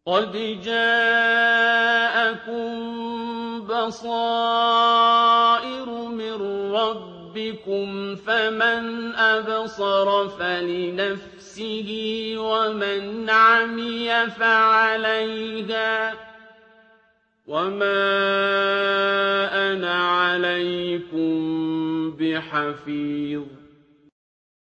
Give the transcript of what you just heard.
قَدْ جَاءَكُم بَصَائِرُ مِن رَّبِّكُمْ ۖ فَمَنْ أَبْصَرَ فَلِنَفْسِهِ وَمَنْ عَمِيَ فَعَلَيْهَا ۚ وَمَا أَنَا عَلَيْكُم بِحَفِيظٍ